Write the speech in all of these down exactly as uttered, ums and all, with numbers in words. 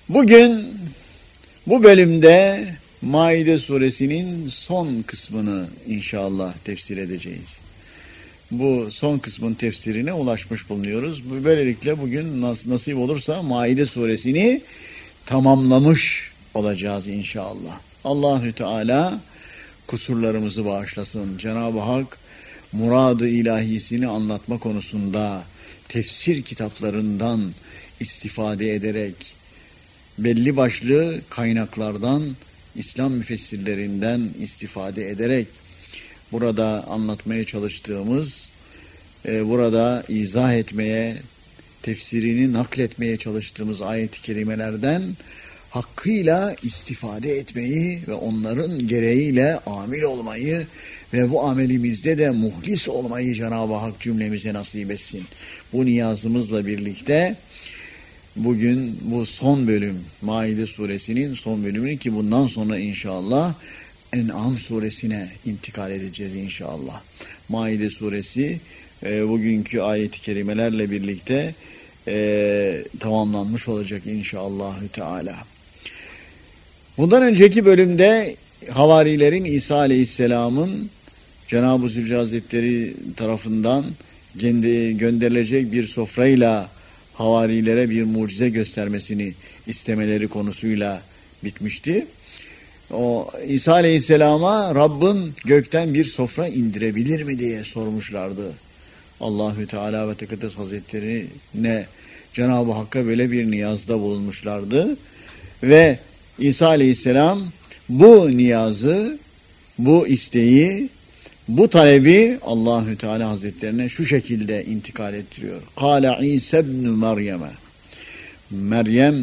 Bugün bu bölümde Maide suresinin son kısmını inşallah tefsir edeceğiz. Bu son kısmın tefsirine ulaşmış bulunuyoruz. Böylelikle bugün nas- nasip olursa Maide suresini tamamlamış olacağız inşallah. Allahü Teala kusurlarımızı bağışlasın. Cenab-ı Hak murad-ı ilahisini anlatma konusunda tefsir kitaplarından istifade ederek, belli başlı kaynaklardan, İslam müfessirlerinden istifade ederek burada anlatmaya çalıştığımız, e, burada izah etmeye, tefsirini nakletmeye çalıştığımız ayet-i kerimelerden hakkıyla istifade etmeyi ve onların gereğiyle amil olmayı ve bu amelimizde de muhlis olmayı Cenab-ı Hak cümlemize nasip etsin. Bu niyazımızla birlikte bugün bu son bölüm, Maide suresinin son bölümünü, ki bundan sonra inşallah En'am suresine intikal edeceğiz inşallah. Maide suresi e, bugünkü ayet-i kerimelerle birlikte e, tamamlanmış olacak inşallahü teala. Bundan önceki bölümde havarilerin İsa Aleyhisselam'ın Cenab-ı Zülcelal Hazretleri tarafından gönderilecek bir sofrayla havarilere bir mucize göstermesini istemeleri konusuyla bitmişti. O İsa Aleyhisselam'a Rabbin gökten bir sofra indirebilir mi diye sormuşlardı. Allahü Teala ve Tekaddes Hazretleri'ne Cenab-ı Hakk'a böyle bir niyazda bulunmuşlardı. Ve İsa Aleyhisselam bu niyazı, bu isteği, bu talebi Allahü Teala Hazretlerine şu şekilde intikal ettiriyor. Kâle İsa ibn Meryem'e. Meryem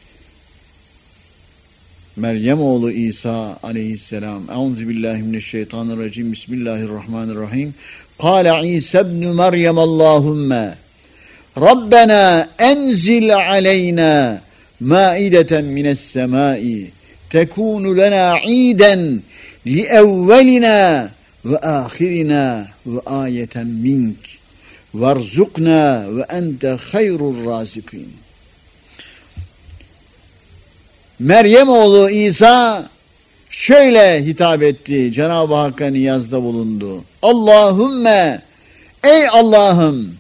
Meryem oğlu İsa Aleyhisselam. Euzubillahimineşşeytanirracim. Bismillahirrahmanirrahim. Kâle İsa ibn Meryem Allahümme Rabbena enzil aleyna maideten mine's-semâi tekûnu lena iden li evvelina ve ahirina ve ayeten mink varzukna ve ente hayrur razikin. Meryem oğlu İsa şöyle hitap etti. Cenab-ı Hakk'a niyazda bulundu. Allahümme, ey Allah'ım,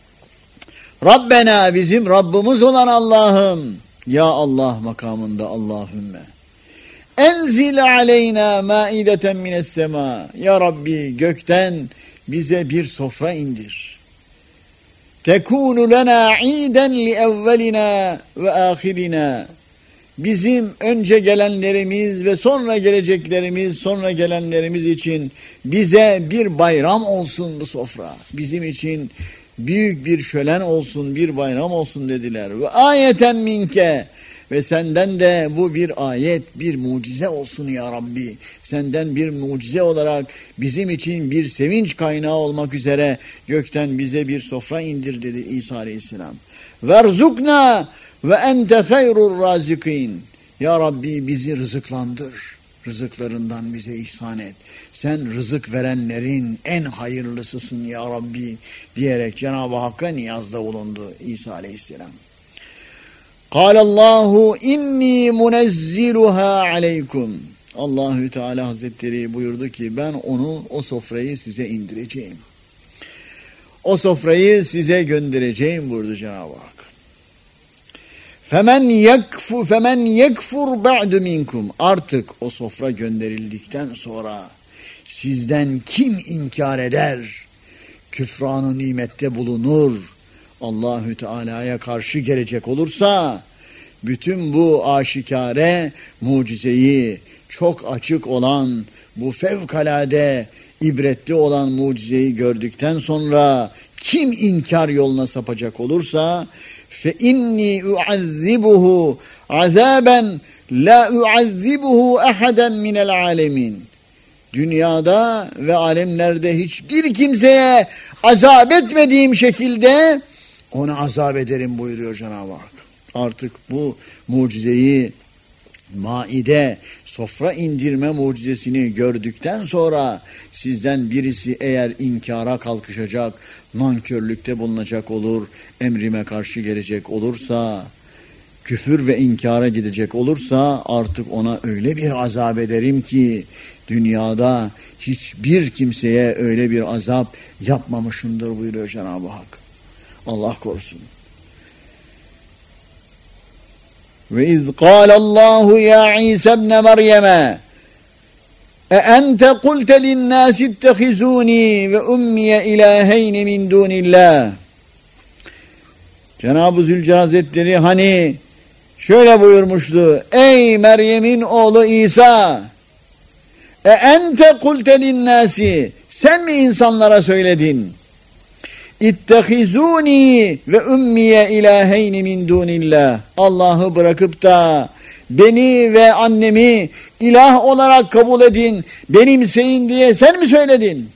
Rabbena, bizim Rabbimiz olan Allah'ım, ya Allah makamında Allahümme. Enzil aleyna maideten mine's-sema. Ya Rabbi, gökten bize bir sofra indir. Tekunu lena iden li evvelina ve ahirina. Bizim önce gelenlerimiz ve sonra geleceklerimiz, sonra gelenlerimiz için bize bir bayram olsun bu sofra. Bizim için büyük bir şölen olsun, bir bayram olsun dediler. Ve ayeten minke. Ve senden de bu bir ayet, bir mucize olsun ya Rabbi. Senden bir mucize olarak bizim için bir sevinç kaynağı olmak üzere gökten bize bir sofra indir dedi İsa Aleyhisselam. Verzukna ve ente hayrur razikin. Ya Rabbi, bizi rızıklandır. Rızıklarından bize ihsan et. Sen rızık verenlerin en hayırlısısın ya Rabbi diyerek Cenab-ı Hakk'a niyazda bulundu İsa Aleyhisselam. Kâlallahu inni munezziluha aleykum. Allahü Teala Hazretleri buyurdu ki ben onu, o sofrayı size indireceğim. O sofrayı size göndereceğim buyurdu Cenab-ı Hak. Femen yekfu femen yekfur ba'du minkum. Artık o sofra gönderildikten sonra sizden kim inkar eder? Küfran-ı nimette bulunur. Allahü Teala'ya karşı gelecek olursa bütün bu aşikare mucizeyi, çok açık olan bu fevkalade ibretli olan mucizeyi gördükten sonra kim inkar yoluna sapacak olursa fe inni uazzibuhu azaben la uazzibuhu ahaden minel alemin. Dünyada ve alemlerde hiçbir kimseye azap etmediğim şekilde onu azap ederim buyuruyor Cenab-ı Hak. Artık bu mucizeyi, maide, sofra indirme mucizesini gördükten sonra sizden birisi eğer inkara kalkışacak, nankörlükte bulunacak olur, emrime karşı gelecek olursa, küfür ve inkara gidecek olursa artık ona öyle bir azap ederim ki dünyada hiçbir kimseye öyle bir azap yapmamışımdır buyuruyor Cenab-ı Hak. Allah korusun. Ve iz kâlallahu ya İsa ibn Meryem'e e ente kulte linnâsi ittehizûni ve ummiye ilâheyni min dûnillâh. Cenab-ı Zülcelal Hazretleri hani şöyle buyurmuştu: ey Meryem'in oğlu İsa, e ente kulte linnâsi, sen mi insanlara söyledin? İttehizûni ve ummiye ilâheyni min dûnillâh. Allah'ı bırakıp da beni ve annemi ilah olarak kabul edin, benimseyin diye sen mi söyledin?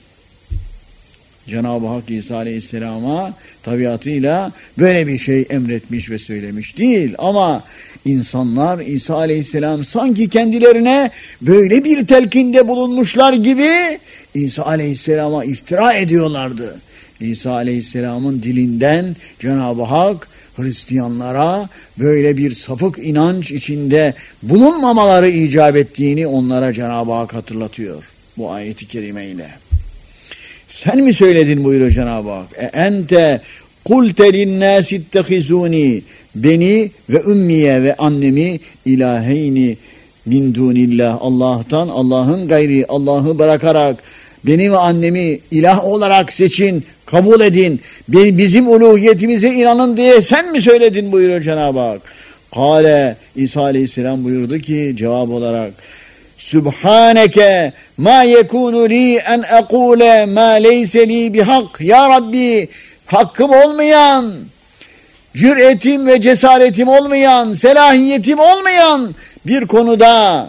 Cenab-ı Hak İsa Aleyhisselam'a tabiatıyla böyle bir şey emretmiş ve söylemiş değil. Ama insanlar İsa Aleyhisselam sanki kendilerine böyle bir telkinde bulunmuşlar gibi İsa Aleyhisselam'a iftira ediyorlardı. İsa Aleyhisselam'ın dilinden Cenab-ı Hak Hristiyanlara böyle bir sapık inanç içinde bulunmamaları icap ettiğini onlara Cenab-ı Hak hatırlatıyor bu ayeti kerimeyle. Sen mi söyledin buyuruyor Cenab-ı Hak. E ente kulte linnâsi ittehizûni, beni ve ümmiye ve annemi ilâheyni min dûnillah, Allah'tan, Allah'ın gayri, Allah'ı bırakarak beni ve annemi ilah olarak seçin, kabul edin, bizim uluhiyetimize inanın diye sen mi söyledin buyuruyor Cenab-ı Hak. Kale, İsa Aleyhisselam buyurdu ki cevap olarak: Sübhaneke ma yekunu li en ekule ma leyse li bihak. Ya Rabbi, hakkım olmayan, cüretim ve cesaretim olmayan, selahiyetim olmayan bir konuda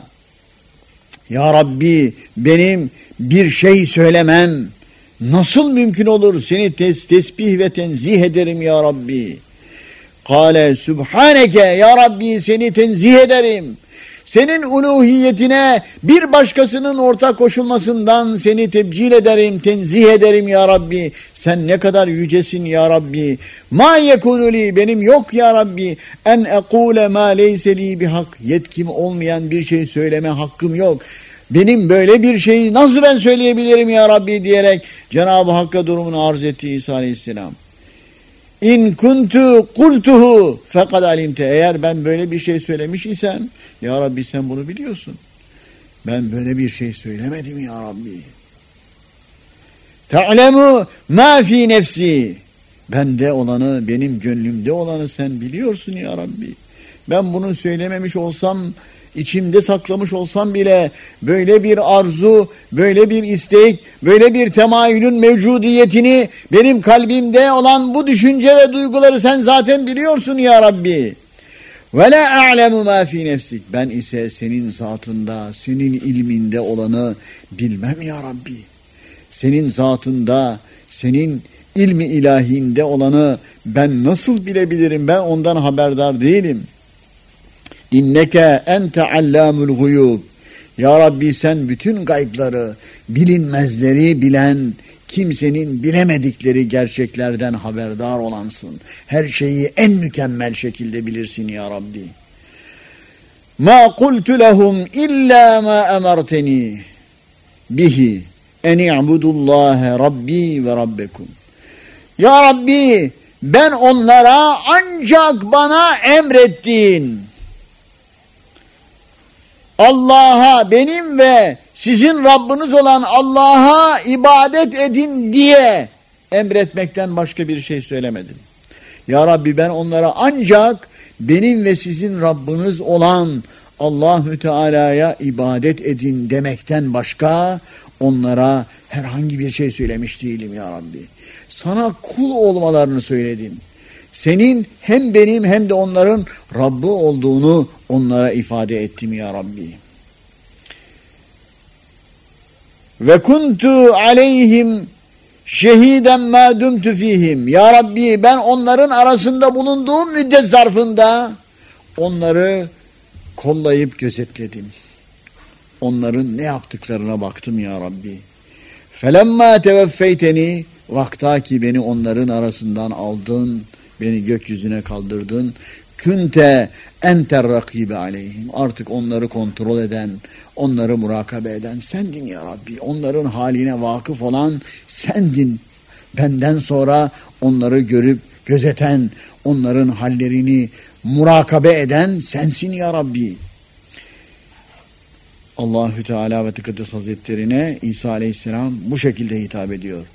ya Rabbi benim bir şey söylemem nasıl mümkün olur? Seni tes tesbih ve tenzih ederim ya Rabbi. Kale Sübhaneke, ya Rabbi seni tenzih ederim. Senin uluhiyetine bir başkasının ortak koşulmasından seni tebcil ederim, tenzih ederim ya Rabbi. Sen ne kadar yücesin ya Rabbi. Ma yekunu li, benim yok ya Rabbi. En ekule ma leyse li bihak. Yetkim olmayan bir şey söyleme hakkım yok. Benim böyle bir şeyi nasıl ben söyleyebilirim ya Rabbi diyerek Cenab-ı Hakk'a durumunu arz etti İsa Aleyhisselam. İn kuntu kultuhu fekad alimte. Eğer ben böyle bir şey söylemiş isem ya Rabbi sen bunu biliyorsun. Ben böyle bir şey söylemedim ya Rabbi. Te'lemu ma fi nefsi. Bende olanı, benim gönlümde olanı sen biliyorsun ya Rabbi. Ben bunu söylememiş olsam, İçimde saklamış olsam bile böyle bir arzu, böyle bir istek, böyle bir temayülün mevcudiyetini, benim kalbimde olan bu düşünce ve duyguları sen zaten biliyorsun ya Rabbi. Ve la a'lemu ma fi nefsik. Ben ise senin zatında, senin ilminde olanı bilmem ya Rabbi. Senin zatında, senin ilmi ilahinde olanı ben nasıl bilebilirim? Ben ondan haberdar değilim. İnneke ente allamul guyub. Ya Rabbi sen bütün gaybları, bilinmezleri bilen, kimsenin bilemedikleri gerçeklerden haberdar olansın. Her şeyi en mükemmel şekilde bilirsin ya Rabbi. Ma kultu lehum illa ma emerteni bihi en i'budullaha rabbi ve rabbekum. Ya Rabbi ben onlara ancak bana emrettiğin Allah'a, benim ve sizin Rabbiniz olan Allah'a ibadet edin diye emretmekten başka bir şey söylemedim. Ya Rabbi ben onlara ancak benim ve sizin Rabbiniz olan Allahü Teala'ya ibadet edin demekten başka onlara herhangi bir şey söylemiş değilim ya Rabbi. Sana kul olmalarını söyledim. Senin hem benim hem de onların Rabbi olduğunu onlara ifade ettim ya Rabbi. Ve kuntu aleyhim şehiden ma dumtu fihim. Ya Rabbi ben onların arasında bulunduğum müddet zarfında onları kollayıp gözetledim. Onların ne yaptıklarına baktım ya Rabbi. Felemma teveffeyteni, vaktaki beni onların arasından aldın, beni gökyüzüne kaldırdın. Künte enter rakibe aleyhim. Artık onları kontrol eden, onları murakabe eden sendin ya Rabbi. Onların haline vakıf olan sendin. Benden sonra onları görüp gözeten, onların hallerini murakabe eden sensin ya Rabbi. Allahü Teala ve Tekaddes Hazretlerine İsa Aleyhisselam bu şekilde hitap ediyor.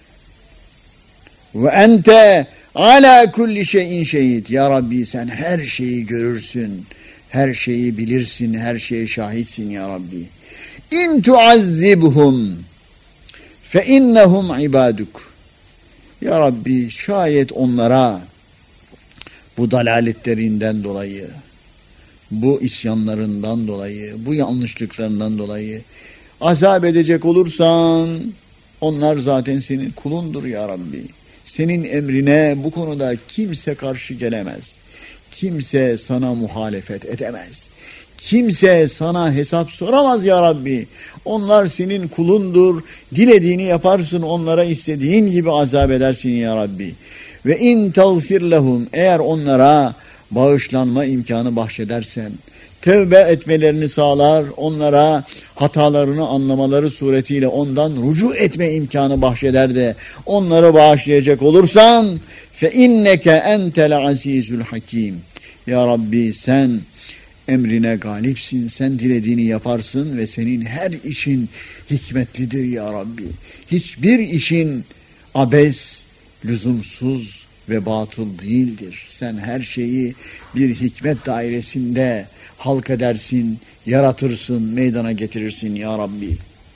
Ve ente ala kulli şeyin şehid. Ya Rabbi sen her şeyi görürsün, her şeyi bilirsin, her şeye şahitsin ya Rabbi. İn tuazzibhum fe innehum ibaduk. Ya Rabbi şayet onlara bu dalaletlerinden dolayı, bu isyanlarından dolayı, bu yanlışlıklarından dolayı azap edecek olursan onlar zaten senin kulundur ya Rabbi. Senin emrine bu konuda kimse karşı gelemez. Kimse sana muhalefet edemez. Kimse sana hesap soramaz ya Rabbi. Onlar senin kulundur. Dilediğini yaparsın, onlara istediğin gibi azap edersin ya Rabbi. Ve in tağfir lehum, eğer onlara bağışlanma imkanı bahşedersen, tevbe etmelerini sağlar, onlara hatalarını anlamaları suretiyle ondan rücu etme imkanı bahşeder de onları bağışlayacak olursan fe inneke entel azizul hakim. Ya Rabbi sen emrine galipsin, sen dilediğini yaparsın ve senin her işin hikmetlidir ya Rabbi. Hiçbir işin abes, lüzumsuz ve batıl değildir. Sen her şeyi bir hikmet dairesinde halk edersin, yaratırsın, meydana getirirsin ya Rabbi.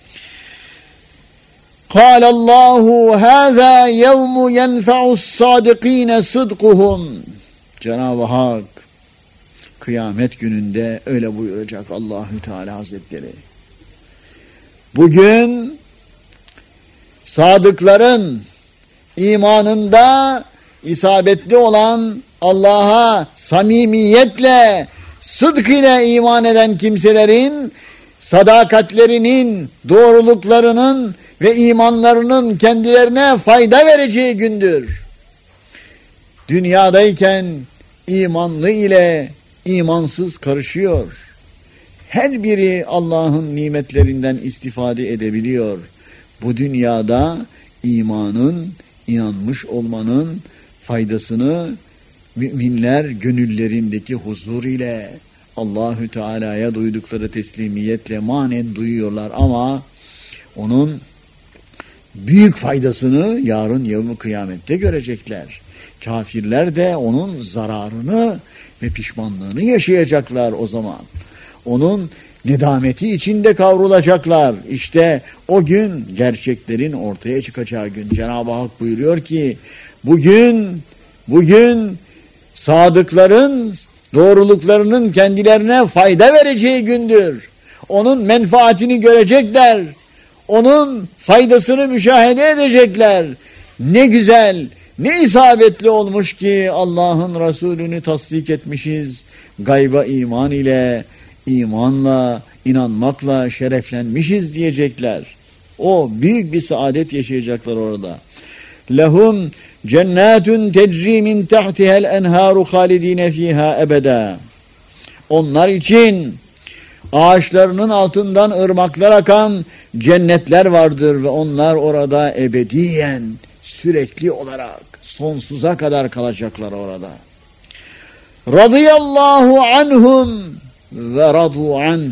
قال الله هذا يوم ينفع الصادقين صدقهم. Cenab-ı Hak kıyamet gününde öyle buyuracak Allahü Teala Hazretleri. Bugün sadıkların imanında isabetli olan, Allah'a samimiyetle, sıdk ile iman eden kimselerin sadakatlerinin, doğruluklarının ve imanlarının kendilerine fayda vereceği gündür. Dünyadayken imanlı ile imansız karışıyor. Her biri Allah'ın nimetlerinden istifade edebiliyor. Bu dünyada imanın, inanmış olmanın faydasını müminler gönüllerindeki huzur ile, Allahü Teala'ya duydukları teslimiyetle manen duyuyorlar ama onun büyük faydasını yarın yevmi kıyamette görecekler. Kafirler de onun zararını ve pişmanlığını yaşayacaklar o zaman. Onun nedameti içinde kavrulacaklar. İşte o gün gerçeklerin ortaya çıkacağı gün. Cenab-ı Hak buyuruyor ki bugün bugün sadıkların doğruluklarının kendilerine fayda vereceği gündür. Onun menfaatini görecekler. Onun faydasını müşahede edecekler. Ne güzel, ne isabetli olmuş ki Allah'ın Resulünü tasdik etmişiz. Gayba iman ile, imanla, inanmakla şereflenmişiz diyecekler. O büyük bir saadet yaşayacaklar orada. Lehum cennetun tecri min tahtiha'l enharu halidine fiha ebeda. Onlar için ağaçlarının altından ırmaklar akan cennetler vardır ve onlar orada ebediyen, sürekli olarak sonsuza kadar kalacaklar orada. Radıyallahu anhum ve radu an.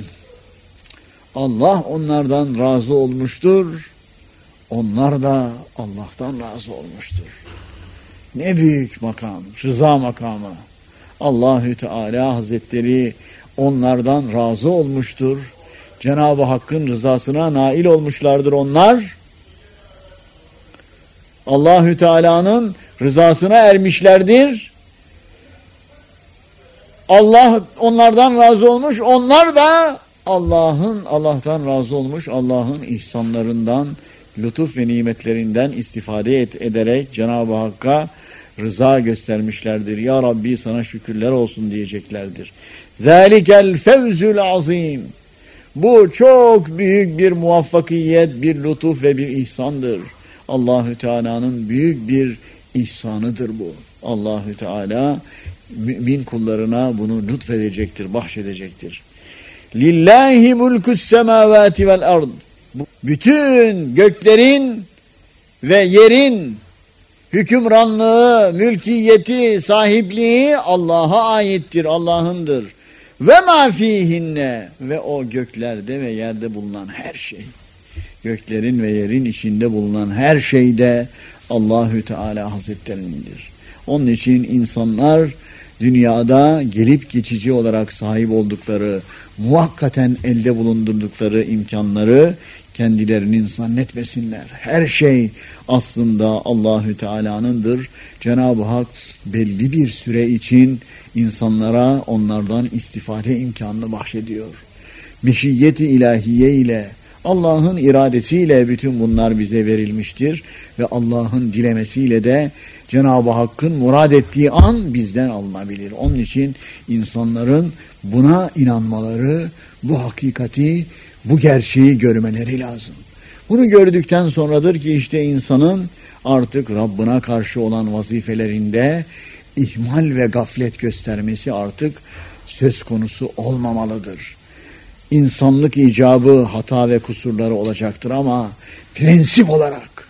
Allah onlardan razı olmuştur. Onlar da Allah'tan razı olmuştur. Ne büyük makam, rıza makamı. Allahü Teala Hazretleri onlardan razı olmuştur. Cenab-ı Hakk'ın rızasına nail olmuşlardır onlar. Allahü Teala'nın rızasına ermişlerdir. Allah onlardan razı olmuş. Onlar da Allah'ın Allah'tan razı olmuş. Allah'ın ihsanlarından, lütuf ve nimetlerinden istifade et, ederek Cenab-ı Hakk'a rıza göstermişlerdir. Ya Rabbi sana şükürler olsun diyeceklerdir. Zalikel fevzül azim. Bu çok büyük bir muvaffakiyet, bir lütuf ve bir ihsandır. Allahü Teala'nın büyük bir ihsanıdır bu. Allahü Teala mümin kullarına bunu lütfedecektir, bahşedecektir. Lillahi mulkus semavati vel ard. Bütün göklerin ve yerin hükümranlığı, mülkiyeti, sahipliği Allah'a aittir, Allah'ındır. Ve ma fihinne, ve o göklerde ve yerde bulunan her şey. Göklerin ve yerin içinde bulunan her şey de Allahü Teala Hazretlerinindir. Onun için insanlar dünyada gelip geçici olarak sahip oldukları, muhakkaten elde bulundurdukları imkanları kendilerinin zannetmesinler. Her şey aslında Allahü Teala'nındır. Cenab-ı Hak belli bir süre için insanlara onlardan istifade imkanını bahşediyor. Meşiyeti ilahiye ile, Allah'ın iradesiyle bütün bunlar bize verilmiştir ve Allah'ın dilemesiyle de Cenab-ı Hakk'ın murad ettiği an bizden alınabilir. Onun için insanların buna inanmaları, bu hakikati, bu gerçeği görmeleri lazım. Bunu gördükten sonradır ki işte insanın artık Rabbına karşı olan vazifelerinde ihmal ve gaflet göstermesi artık söz konusu olmamalıdır. İnsanlık icabı hata ve kusurları olacaktır ama prensip olarak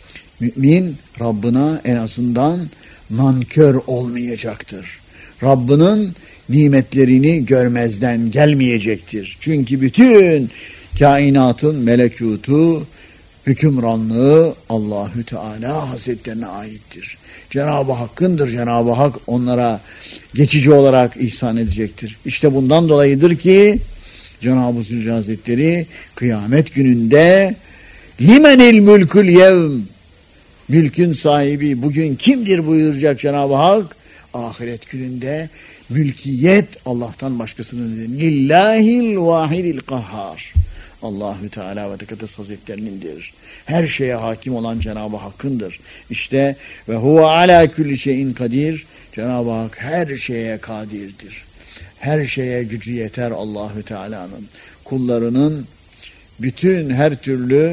mümin Rabbına en azından nankör olmayacaktır. Rabbinin nimetlerini görmezden gelmeyecektir. Çünkü bütün kainatın melekutu, hükümranlığı Allahü Teala Hazretlerine aittir. Cenab-ı Hakk'ındır. Cenab-ı Hak onlara geçici olarak ihsan edecektir. İşte bundan dolayıdır ki Cenab-ı Zülcelal Hazretleri kıyamet gününde limenil mülkül yevm, mülkün sahibi bugün kimdir buyuracak Cenab-ı Hak. Ahiret gününde mülkiyet Allah'tan başkasının, lillahil vahidil kahhar, Allahü Teala ve Tekaddes Hazretlerinindir. Her şeye hakim olan Cenab-ı Hakk'ındır. İşte ve huve ala kulli şeyin kadir, Cenab-ı Hak her şeye kadirdir. Her şeye gücü yeter Allahü Teala'nın. Kullarının bütün her türlü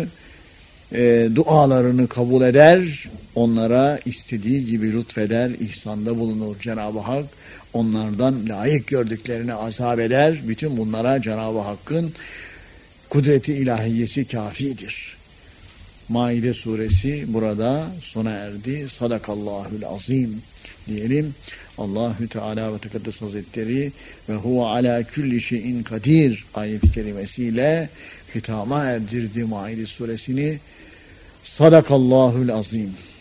e, dualarını kabul eder, onlara istediği gibi lütfeder, ihsanda bulunur Cenab-ı Hak. Onlardan layık gördüklerini azap eder. Bütün bunlara Cenab-ı Hakk'ın kudreti ilahiyesi kafidir. Maide suresi burada sona erdi. Sadakallahül azim diyelim. Allahü Teala ve Tekaddes Hazretleri ve huve ala kulli şeyin kadir ayet-i kerimesiyle hitama erdirdi Maide suresini. Sadakallahül azim.